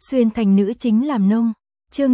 Xuyên thành nữ chính làm nông. Chương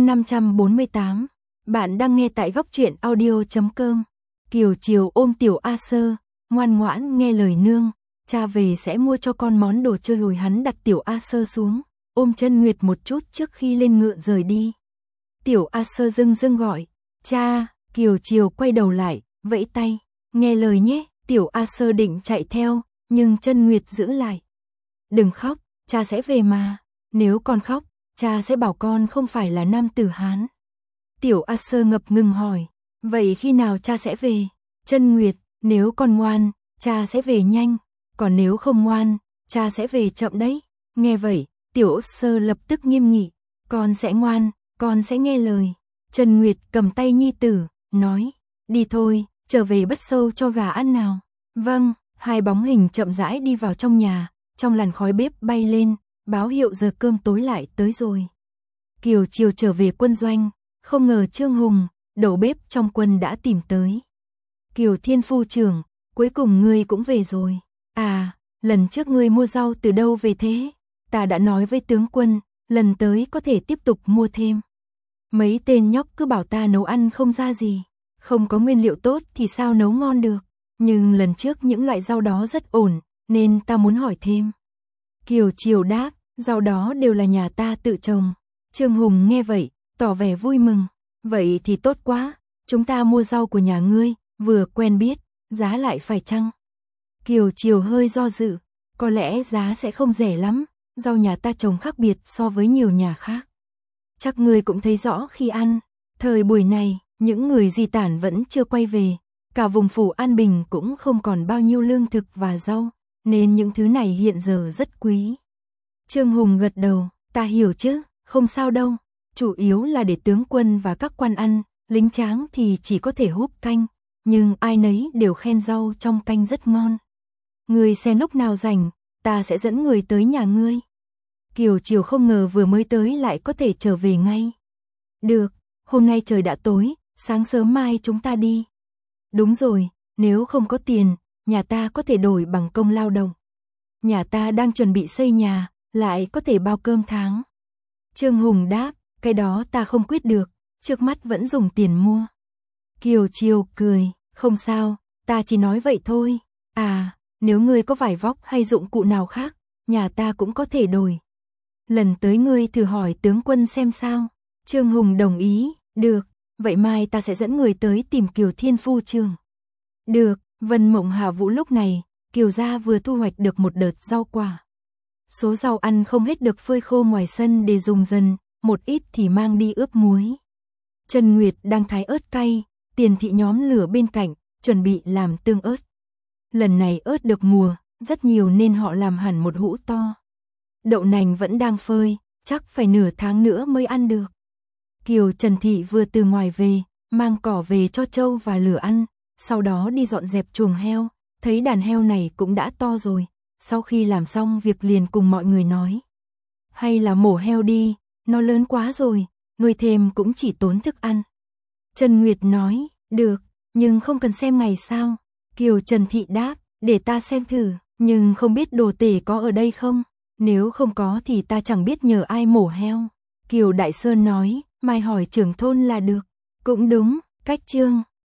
548. Bạn đang nghe tại góc truyện audio.com. Kiều Chiều ôm tiểu A Sơ, ngoan ngoãn nghe lời nương, cha về sẽ mua cho con món đồ chơi. Rồi hắn đặt tiểu A Sơ xuống, ôm Chân Nguyệt một chút trước khi lên ngựa rời đi. Tiểu A Sơ dưng dưng gọi, cha. Kiều Chiều quay đầu lại, vẫy tay, nghe lời nhé. Tiểu A Sơ định chạy theo, nhưng Chân Nguyệt giữ lại. Đừng khóc, cha sẽ về mà. Nếu con khóc, cha sẽ bảo con không phải là nam tử Hán. Tiểu A Sơ ngập ngừng hỏi, vậy khi nào cha sẽ về? Chân Nguyệt, nếu con ngoan, cha sẽ về nhanh, còn nếu không ngoan, cha sẽ về chậm đấy. Nghe vậy, Tiểu A Sơ lập tức nghiêm nghị, con sẽ ngoan, con sẽ nghe lời. Chân Nguyệt cầm tay nhi tử, nói, đi thôi, trở về Bất Sâu cho gà ăn nào. Vâng. Hai bóng hình chậm rãi đi vào trong nhà, trong làn khói bếp bay lên, báo hiệu giờ cơm tối lại tới rồi. Kiều Chiều trở về quân doanh, không ngờ Trương Hùng, đầu bếp trong quân đã tìm tới. Kiều Thiên phu trưởng, cuối cùng ngươi cũng về rồi. À, lần trước ngươi mua rau từ đâu về thế? Ta đã nói với tướng quân, lần tới có thể tiếp tục mua thêm. Mấy tên nhóc cứ bảo ta nấu ăn không ra gì, không có nguyên liệu tốt thì sao nấu ngon được. Nhưng lần trước những loại rau đó rất ổn, nên ta muốn hỏi thêm. Kiều Chiều đáp, rau đó đều là nhà ta tự trồng. Trương Hùng nghe vậy, tỏ vẻ vui mừng. Vậy thì tốt quá, chúng ta mua rau của nhà ngươi, vừa quen biết, giá lại phải chăng? Kiều Chiều hơi do dự, có lẽ giá sẽ không rẻ lắm, rau nhà ta trồng khác biệt so với nhiều nhà khác. Chắc ngươi cũng thấy rõ khi ăn, thời buổi này, những người di tản vẫn chưa quay về. Cả vùng phủ An Bình cũng không còn bao nhiêu lương thực và rau, nên những thứ này hiện giờ rất quý. Trương Hùng gật đầu, ta hiểu chứ, không sao đâu, chủ yếu là để tướng quân và các quan ăn, lính tráng thì chỉ có thể húp canh, nhưng ai nấy đều khen rau trong canh rất ngon. Ngươi xem lúc nào rảnh, ta sẽ dẫn người tới nhà ngươi. Kiều Chiều không ngờ vừa mới tới lại có thể trở về ngay. Được, hôm nay trời đã tối, sáng sớm mai chúng ta đi. Đúng rồi, nếu không có tiền, nhà ta có thể đổi bằng công lao động. Nhà ta đang chuẩn bị xây nhà, lại có thể bao cơm tháng. Trương Hùng đáp, cái đó ta không quyết được, trước mắt vẫn dùng tiền mua. Kiều Chiều cười, không sao, ta chỉ nói vậy thôi. À, nếu ngươi có vải vóc hay dụng cụ nào khác, nhà ta cũng có thể đổi. Lần tới ngươi thử hỏi tướng quân xem sao. Trương Hùng đồng ý, được. Vậy mai ta sẽ dẫn người tới tìm Kiều Thiên phu trưởng. Được, Vân Mộng Hà Vũ lúc này, Kiều gia vừa thu hoạch được một đợt rau quả. Số rau ăn không hết được phơi khô ngoài sân để dùng dần, một ít thì mang đi ướp muối. Trần Nguyệt đang thái ớt cay, Tiền thị nhóm lửa bên cạnh, chuẩn bị làm tương ớt. Lần này ớt được mùa, rất nhiều nên họ làm hẳn một hũ to. Đậu nành vẫn đang phơi, chắc phải nửa tháng nữa mới ăn được. Kiều Trần Thị vừa từ ngoài về, mang cỏ về cho trâu và lửa ăn, sau đó đi dọn dẹp chuồng heo, thấy đàn heo này cũng đã to rồi, sau khi làm xong việc liền cùng mọi người nói. Hay là mổ heo đi, nó lớn quá rồi, nuôi thêm cũng chỉ tốn thức ăn. Trần Nguyệt nói, được, nhưng không cần xem ngày sao. Kiều Trần Thị đáp, để ta xem thử, nhưng không biết đồ tể có ở đây không, nếu không có thì ta chẳng biết nhờ ai mổ heo. Kiều Đại Sơn nói, mai hỏi trưởng thôn là được. Cũng đúng, cách Trương